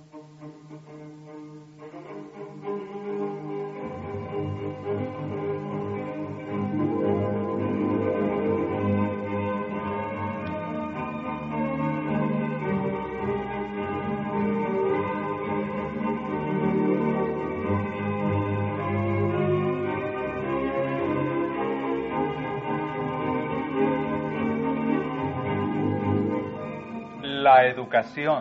La educación.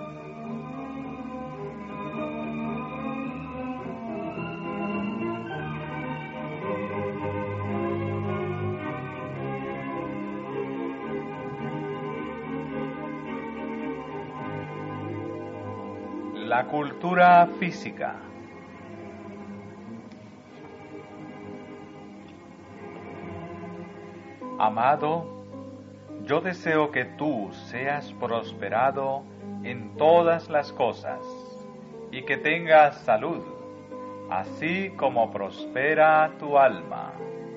La cultura física. Amado, yo deseo que tú seas prosperado en todas las cosas y que tengas salud, así como prospera tu alma.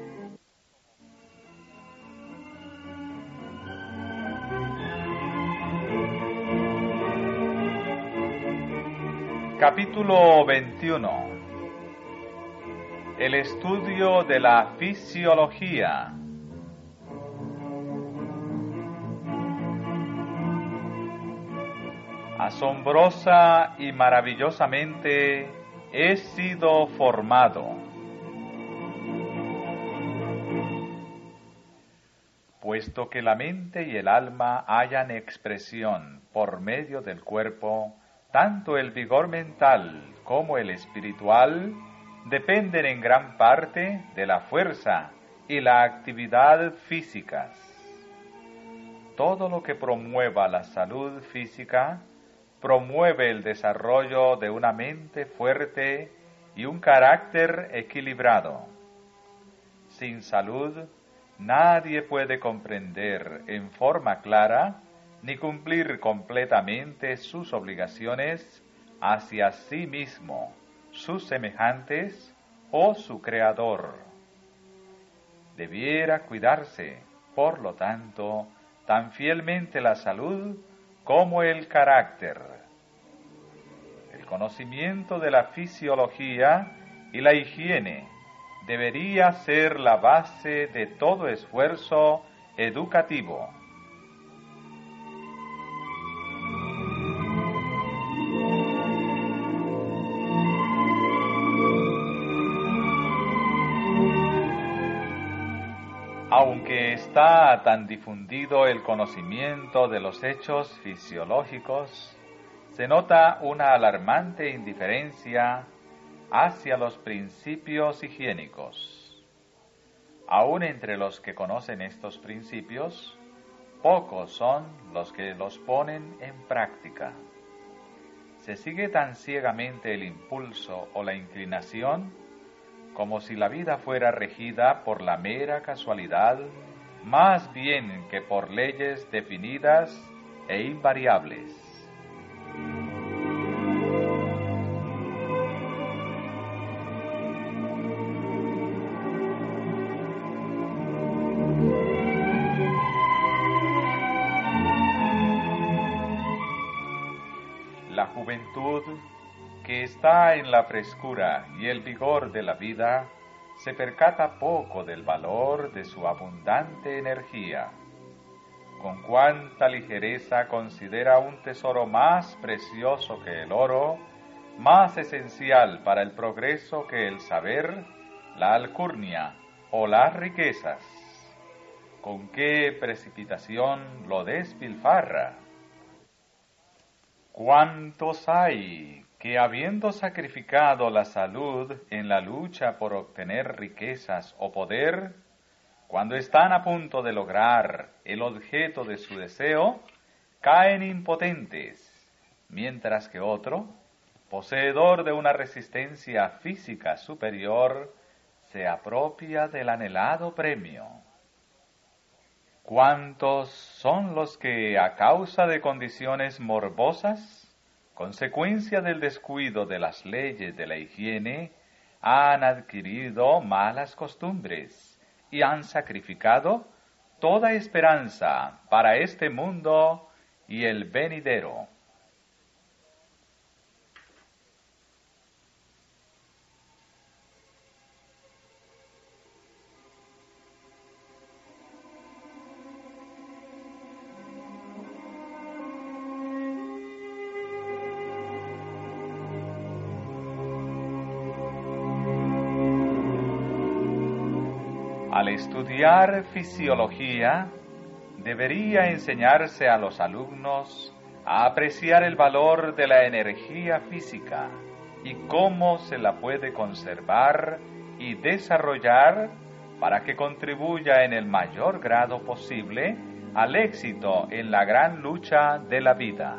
Capítulo 21. El estudio de la fisiología. Asombrosa y maravillosamente he sido formado. Puesto que la mente y el alma hallan expresión por medio del cuerpo, tanto el vigor mental como el espiritual dependen en gran parte de la fuerza y la actividad físicas. Todo lo que promueva la salud física promueve el desarrollo de una mente fuerte y un carácter equilibrado. Sin salud, nadie puede comprender en forma clara ni cumplir completamente sus obligaciones hacia sí mismo, sus semejantes o su Creador. Debiera cuidarse, por lo tanto, tan fielmente la salud como el carácter. El conocimiento de la fisiología y la higiene debería ser la base de todo esfuerzo educativo. Aunque está tan difundido el conocimiento de los hechos fisiológicos, se nota una alarmante indiferencia hacia los principios higiénicos. Aún entre los que conocen estos principios, pocos son los que los ponen en práctica. Se sigue tan ciegamente el impulso o la inclinación como si la vida fuera regida por la mera casualidad, más bien que por leyes definidas e invariables. La juventud, que está en la frescura y el vigor de la vida, se percata poco del valor de su abundante energía. Con cuánta ligereza considera un tesoro más precioso que el oro, más esencial para el progreso que el saber, la alcurnia o las riquezas. Con qué precipitación lo despilfarra. ¿Cuántos hay que, habiendo sacrificado la salud en la lucha por obtener riquezas o poder, cuando están a punto de lograr el objeto de su deseo, caen impotentes, mientras que otro, poseedor de una resistencia física superior, se apropia del anhelado premio? ¿Cuántos son los que, a causa de condiciones morbosas, consecuencia del descuido de las leyes de la higiene, han adquirido malas costumbres y han sacrificado toda esperanza para este mundo y el venidero? Al estudiar fisiología, debería enseñarse a los alumnos a apreciar el valor de la energía física y cómo se la puede conservar y desarrollar para que contribuya en el mayor grado posible al éxito en la gran lucha de la vida.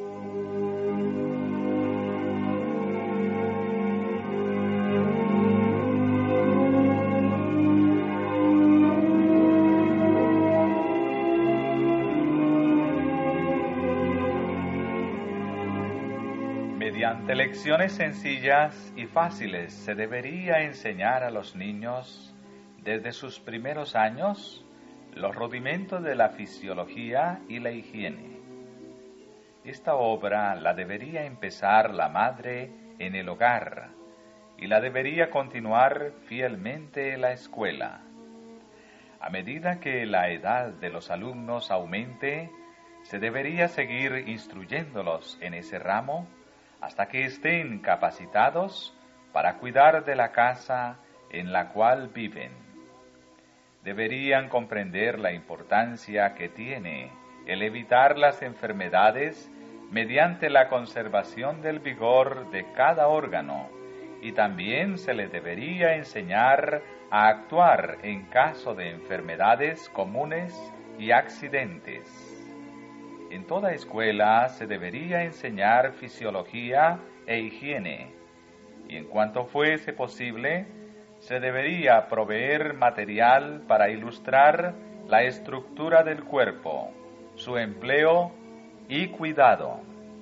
Mediante lecciones sencillas y fáciles se debería enseñar a los niños desde sus primeros años los rudimentos de la fisiología y la higiene. Esta obra la debería empezar la madre en el hogar y la debería continuar fielmente en la escuela. A medida que la edad de los alumnos aumente, se debería seguir instruyéndolos en ese ramo hasta que estén capacitados para cuidar de la casa en la cual viven. Deberían comprender la importancia que tiene el evitar las enfermedades mediante la conservación del vigor de cada órgano, y también se les debería enseñar a actuar en caso de enfermedades comunes y accidentes. En toda escuela se debería enseñar fisiología e higiene, y en cuanto fuese posible, se debería proveer material para ilustrar la estructura del cuerpo, su empleo y cuidado.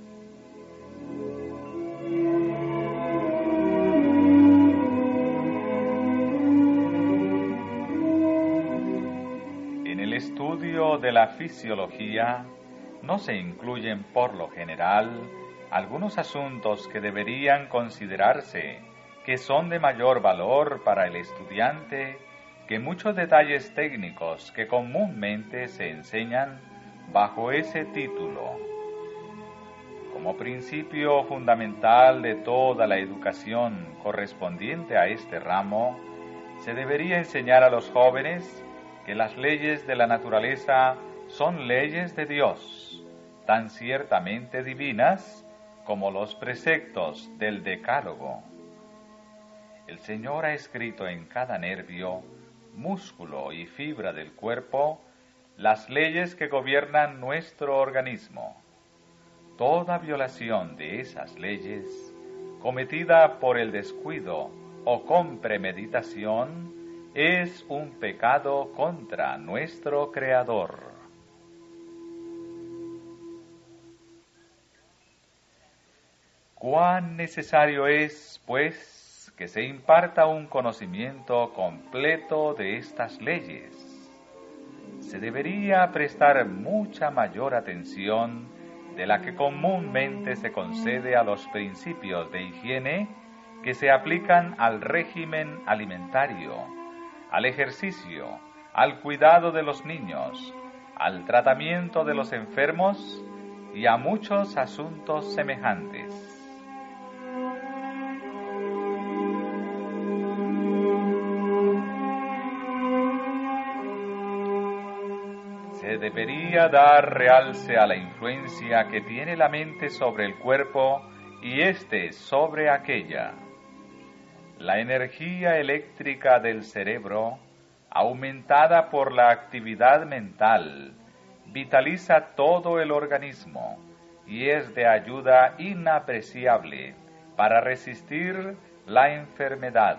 En el estudio de la fisiología, no se incluyen por lo general algunos asuntos que deberían considerarse que son de mayor valor para el estudiante que muchos detalles técnicos que comúnmente se enseñan bajo ese título. Como principio fundamental de toda la educación correspondiente a este ramo, se debería enseñar a los jóvenes que las leyes de la naturaleza son leyes de Dios, tan ciertamente divinas como los preceptos del Decálogo. El Señor ha escrito en cada nervio, músculo y fibra del cuerpo las leyes que gobiernan nuestro organismo. Toda violación de esas leyes, cometida por el descuido o con premeditación, es un pecado contra nuestro Creador. Cuán necesario es, pues, que se imparta un conocimiento completo de estas leyes. Se debería prestar mucha mayor atención de la que comúnmente se concede a los principios de higiene que se aplican al régimen alimentario, al ejercicio, al cuidado de los niños, al tratamiento de los enfermos y a muchos asuntos semejantes. Se debería dar realce a la influencia que tiene la mente sobre el cuerpo y éste sobre aquella. La energía eléctrica del cerebro, aumentada por la actividad mental, vitaliza todo el organismo y es de ayuda inapreciable para resistir la enfermedad.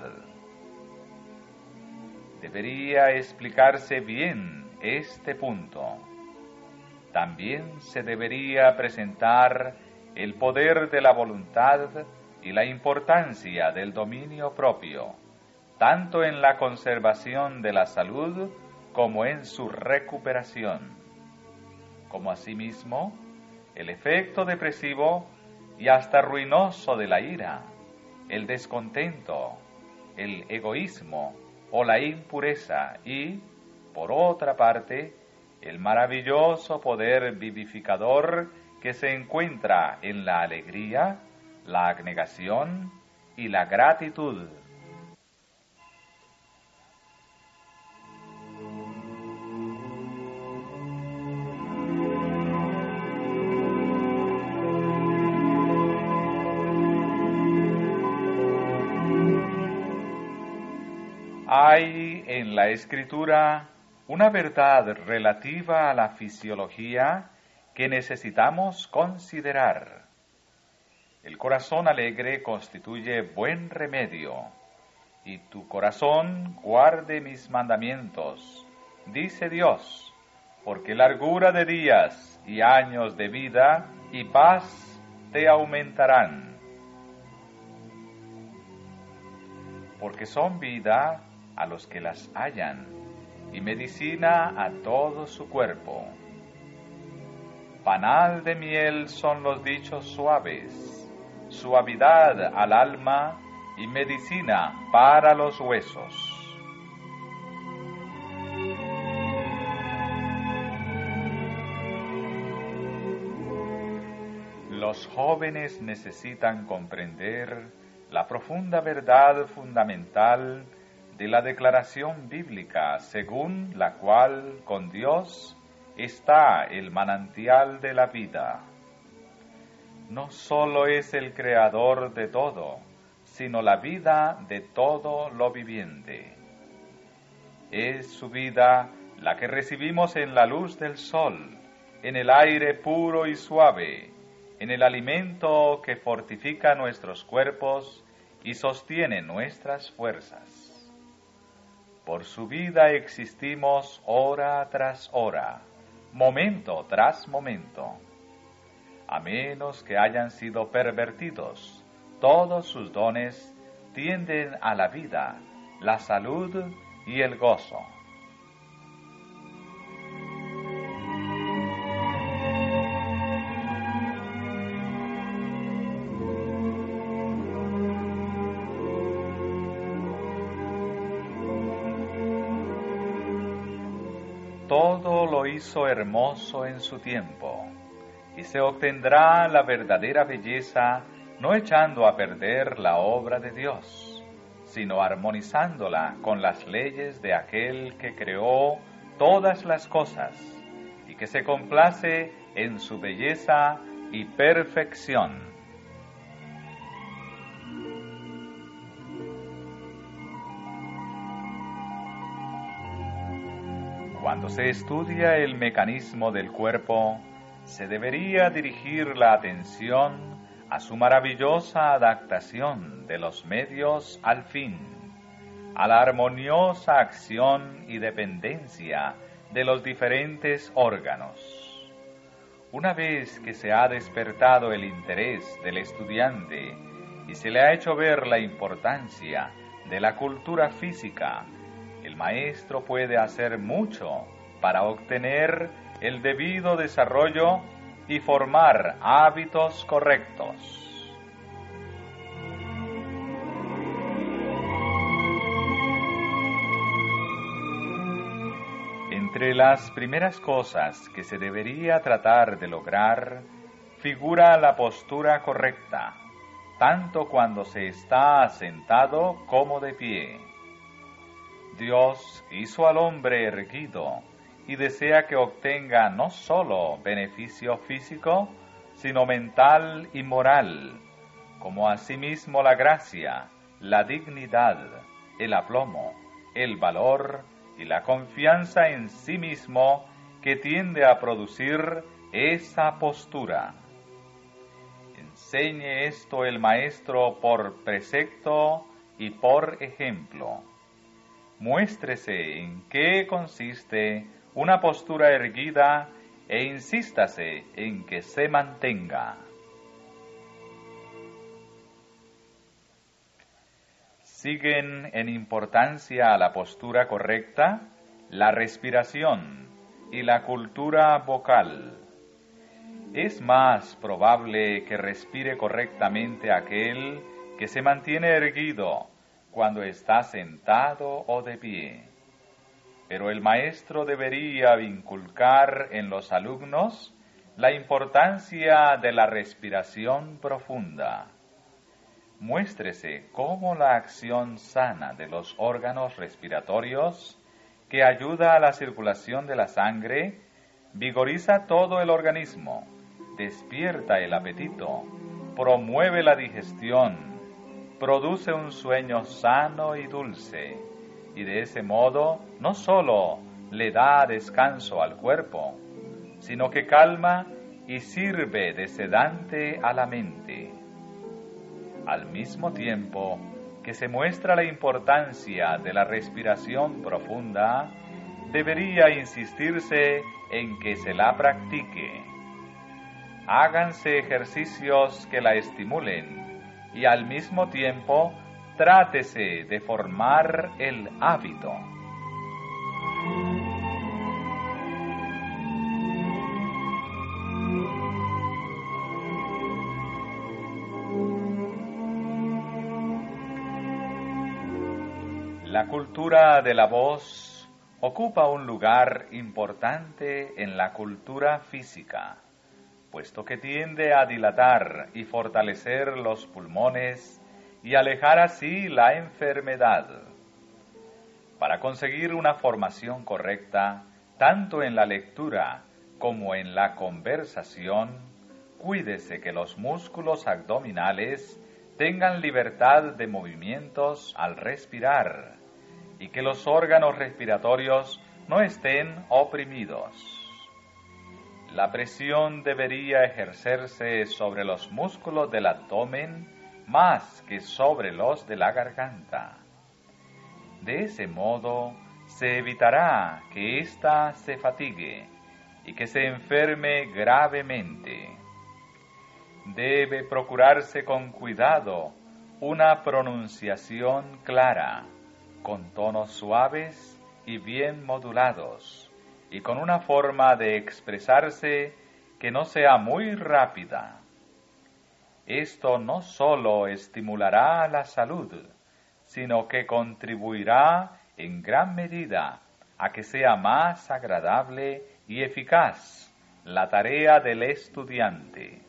Debería explicarse bien este punto. También se debería presentar el poder de la voluntad y la importancia del dominio propio, tanto en la conservación de la salud como en su recuperación, como asimismo el efecto depresivo y hasta ruinoso de la ira, el descontento, el egoísmo o la impureza y, por otra parte, el maravilloso poder vivificador que se encuentra en la alegría, la abnegación y la gratitud. Hay en la Escritura una verdad relativa a la fisiología que necesitamos considerar. El corazón alegre constituye buen remedio, y tu corazón guarde mis mandamientos, dice Dios, porque largura de días y años de vida y paz te aumentarán. Porque son vida a los que las hallan, y medicina a todo su cuerpo. Panal de miel son los dichos suaves, suavidad al alma y medicina para los huesos. Los jóvenes necesitan comprender la profunda verdad fundamental de la declaración bíblica, según la cual con Dios está el manantial de la vida. No solo es el creador de todo, sino la vida de todo lo viviente. Es su vida la que recibimos en la luz del sol, en el aire puro y suave, en el alimento que fortifica nuestros cuerpos y sostiene nuestras fuerzas. Por su vida existimos hora tras hora, momento tras momento. A menos que hayan sido pervertidos, todos sus dones tienden a la vida, la salud y el gozo. Todo lo hizo hermoso en su tiempo, y se obtendrá la verdadera belleza no echando a perder la obra de Dios, sino armonizándola con las leyes de aquel que creó todas las cosas, y que se complace en su belleza y perfección. Cuando se estudia el mecanismo del cuerpo, se debería dirigir la atención a su maravillosa adaptación de los medios al fin, a la armoniosa acción y dependencia de los diferentes órganos. Una vez que se ha despertado el interés del estudiante y se le ha hecho ver la importancia de la cultura física, el maestro puede hacer mucho para obtener el debido desarrollo y formar hábitos correctos. Entre las primeras cosas que se debería tratar de lograr figura la postura correcta, tanto cuando se está sentado como de pie. Dios hizo al hombre erguido y desea que obtenga no solo beneficio físico, sino mental y moral, como asimismo la gracia, la dignidad, el aplomo, el valor y la confianza en sí mismo que tiende a producir esa postura. Enseñe esto el maestro por precepto y por ejemplo. Muéstrese en qué consiste una postura erguida e insístase en que se mantenga. Siguen en importancia a la postura correcta la respiración y la cultura vocal. Es más probable que respire correctamente aquel que se mantiene erguido cuando está sentado o de pie. Pero el maestro debería inculcar en los alumnos la importancia de la respiración profunda. Muéstrese cómo la acción sana de los órganos respiratorios, que ayuda a la circulación de la sangre, vigoriza todo el organismo, despierta el apetito, promueve la digestión, produce un sueño sano y dulce, y de ese modo no sólo le da descanso al cuerpo, sino que calma y sirve de sedante a la mente. Al mismo tiempo que se muestra la importancia de la respiración profunda, debería insistirse en que se la practique. Háganse ejercicios que la estimulen y al mismo tiempo trátese de formar el hábito. La cultura de la voz ocupa un lugar importante en la cultura física, puesto que tiende a dilatar y fortalecer los pulmones y alejar así la enfermedad. Para conseguir una formación correcta, tanto en la lectura como en la conversación, cuídese que los músculos abdominales tengan libertad de movimientos al respirar y que los órganos respiratorios no estén oprimidos. La presión debería ejercerse sobre los músculos del abdomen más que sobre los de la garganta. De ese modo se evitará que ésta se fatigue y que se enferme gravemente. Debe procurarse con cuidado una pronunciación clara, con tonos suaves y bien modulados, y con una forma de expresarse que no sea muy rápida. Esto no sólo estimulará la salud, sino que contribuirá en gran medida a que sea más agradable y eficaz la tarea del estudiante.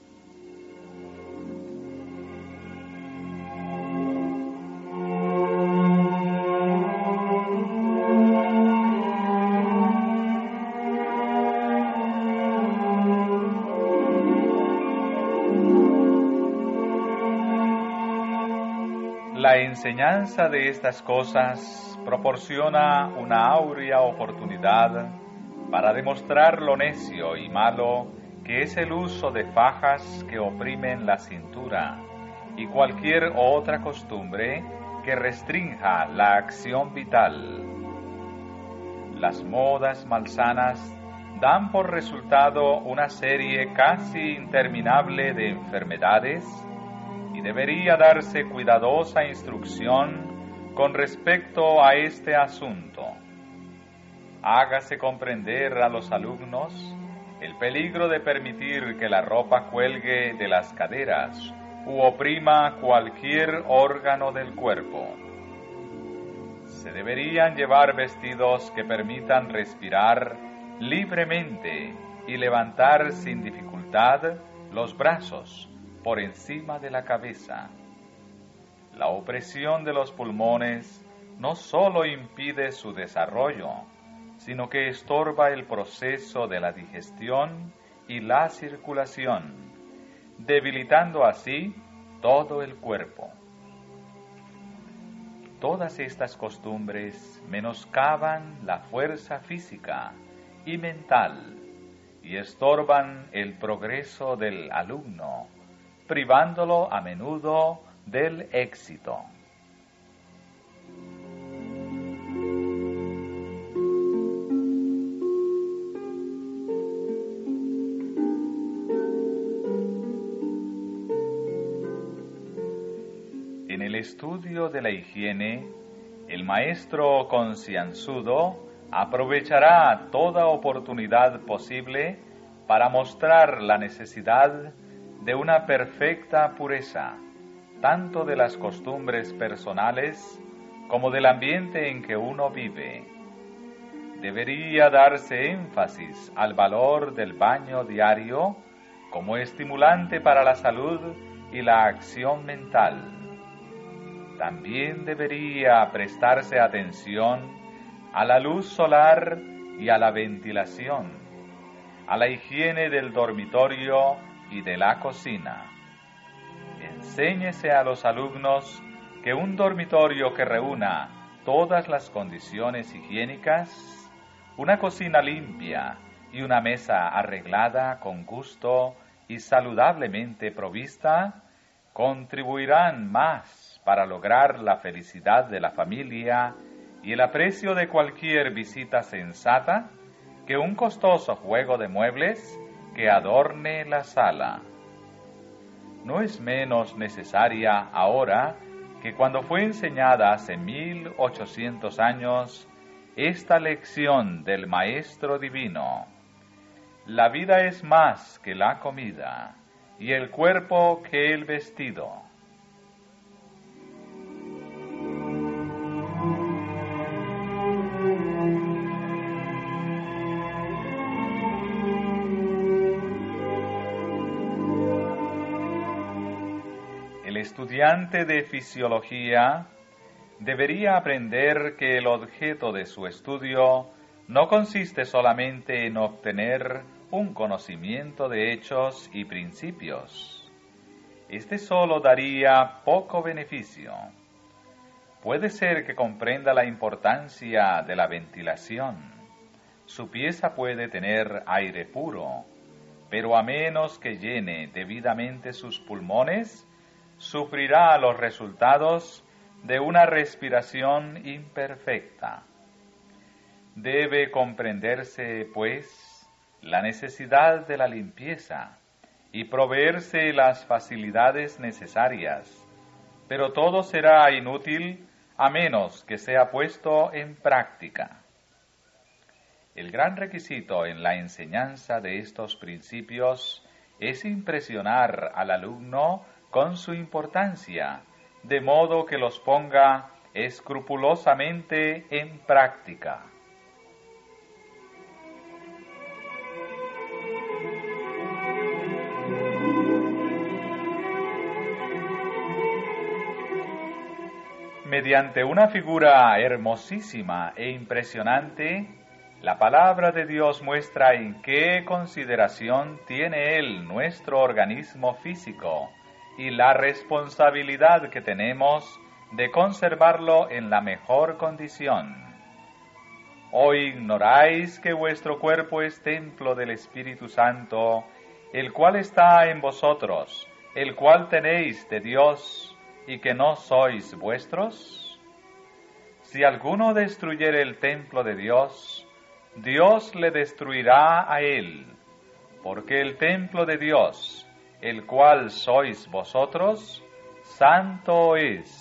La enseñanza de estas cosas proporciona una áurea oportunidad para demostrar lo necio y malo que es el uso de fajas que oprimen la cintura y cualquier otra costumbre que restrinja la acción vital. Las modas malsanas dan por resultado una serie casi interminable de enfermedades y debería darse cuidadosa instrucción con respecto a este asunto. Hágase comprender a los alumnos el peligro de permitir que la ropa cuelgue de las caderas u oprima cualquier órgano del cuerpo. Se deberían llevar vestidos que permitan respirar libremente y levantar sin dificultad los brazos por encima de la cabeza. La opresión de los pulmones no solo impide su desarrollo, sino que estorba el proceso de la digestión y la circulación, debilitando así todo el cuerpo. Todas estas costumbres menoscaban la fuerza física y mental y estorban el progreso del alumno, privándolo a menudo del éxito. En el estudio de la higiene, el maestro concienzudo aprovechará toda oportunidad posible para mostrar la necesidad de una perfecta pureza, tanto de las costumbres personales como del ambiente en que uno vive. Debería darse énfasis al valor del baño diario como estimulante para la salud y la acción mental. También debería prestarse atención a la luz solar y a la ventilación, a la higiene del dormitorio y de la cocina. Enséñese a los alumnos que un dormitorio que reúna todas las condiciones higiénicas, una cocina limpia y una mesa arreglada con gusto y saludablemente provista, contribuirán más para lograr la felicidad de la familia y el aprecio de cualquier visita sensata que un costoso juego de muebles que adorne la sala. No es menos necesaria ahora que cuando fue enseñada hace 1800 años esta lección del Maestro Divino. La vida es más que la comida, y el cuerpo que el vestido. El estudiante de fisiología debería aprender que el objeto de su estudio no consiste solamente en obtener un conocimiento de hechos y principios. Este solo daría poco beneficio. Puede ser que comprenda la importancia de la ventilación. Su pieza puede tener aire puro, pero a menos que llene debidamente sus pulmones, sufrirá los resultados de una respiración imperfecta. Debe comprenderse, pues, la necesidad de la limpieza y proveerse las facilidades necesarias, pero todo será inútil a menos que sea puesto en práctica. El gran requisito en la enseñanza de estos principios es impresionar al alumno con su importancia, de modo que los ponga escrupulosamente en práctica. Mediante una figura hermosísima e impresionante, la palabra de Dios muestra en qué consideración tiene Él nuestro organismo físico y la responsabilidad que tenemos de conservarlo en la mejor condición. ¿O ignoráis que vuestro cuerpo es templo del Espíritu Santo, el cual está en vosotros, el cual tenéis de Dios, y que no sois vuestros? Si alguno destruyere el templo de Dios, Dios le destruirá a él, porque el templo de Dios, el cual sois vosotros, santo es.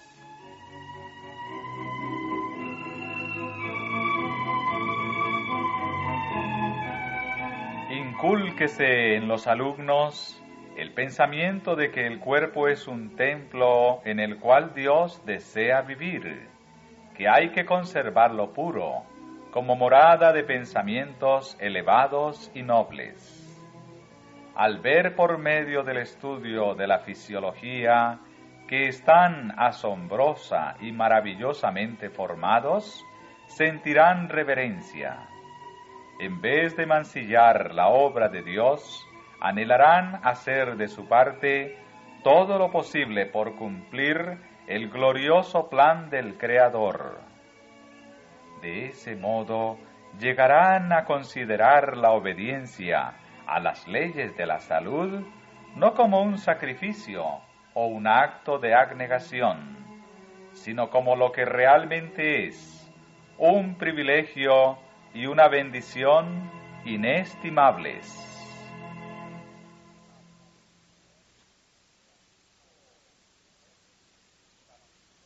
Incúlquese en los alumnos el pensamiento de que el cuerpo es un templo en el cual Dios desea vivir, que hay que conservarlo puro, como morada de pensamientos elevados y nobles. Al ver por medio del estudio de la fisiología que están asombrosa y maravillosamente formados, sentirán reverencia. En vez de mancillar la obra de Dios, anhelarán hacer de su parte todo lo posible por cumplir el glorioso plan del Creador. De ese modo, llegarán a considerar la obediencia a las leyes de la salud no como un sacrificio o un acto de abnegación, sino como lo que realmente es, un privilegio y una bendición inestimables.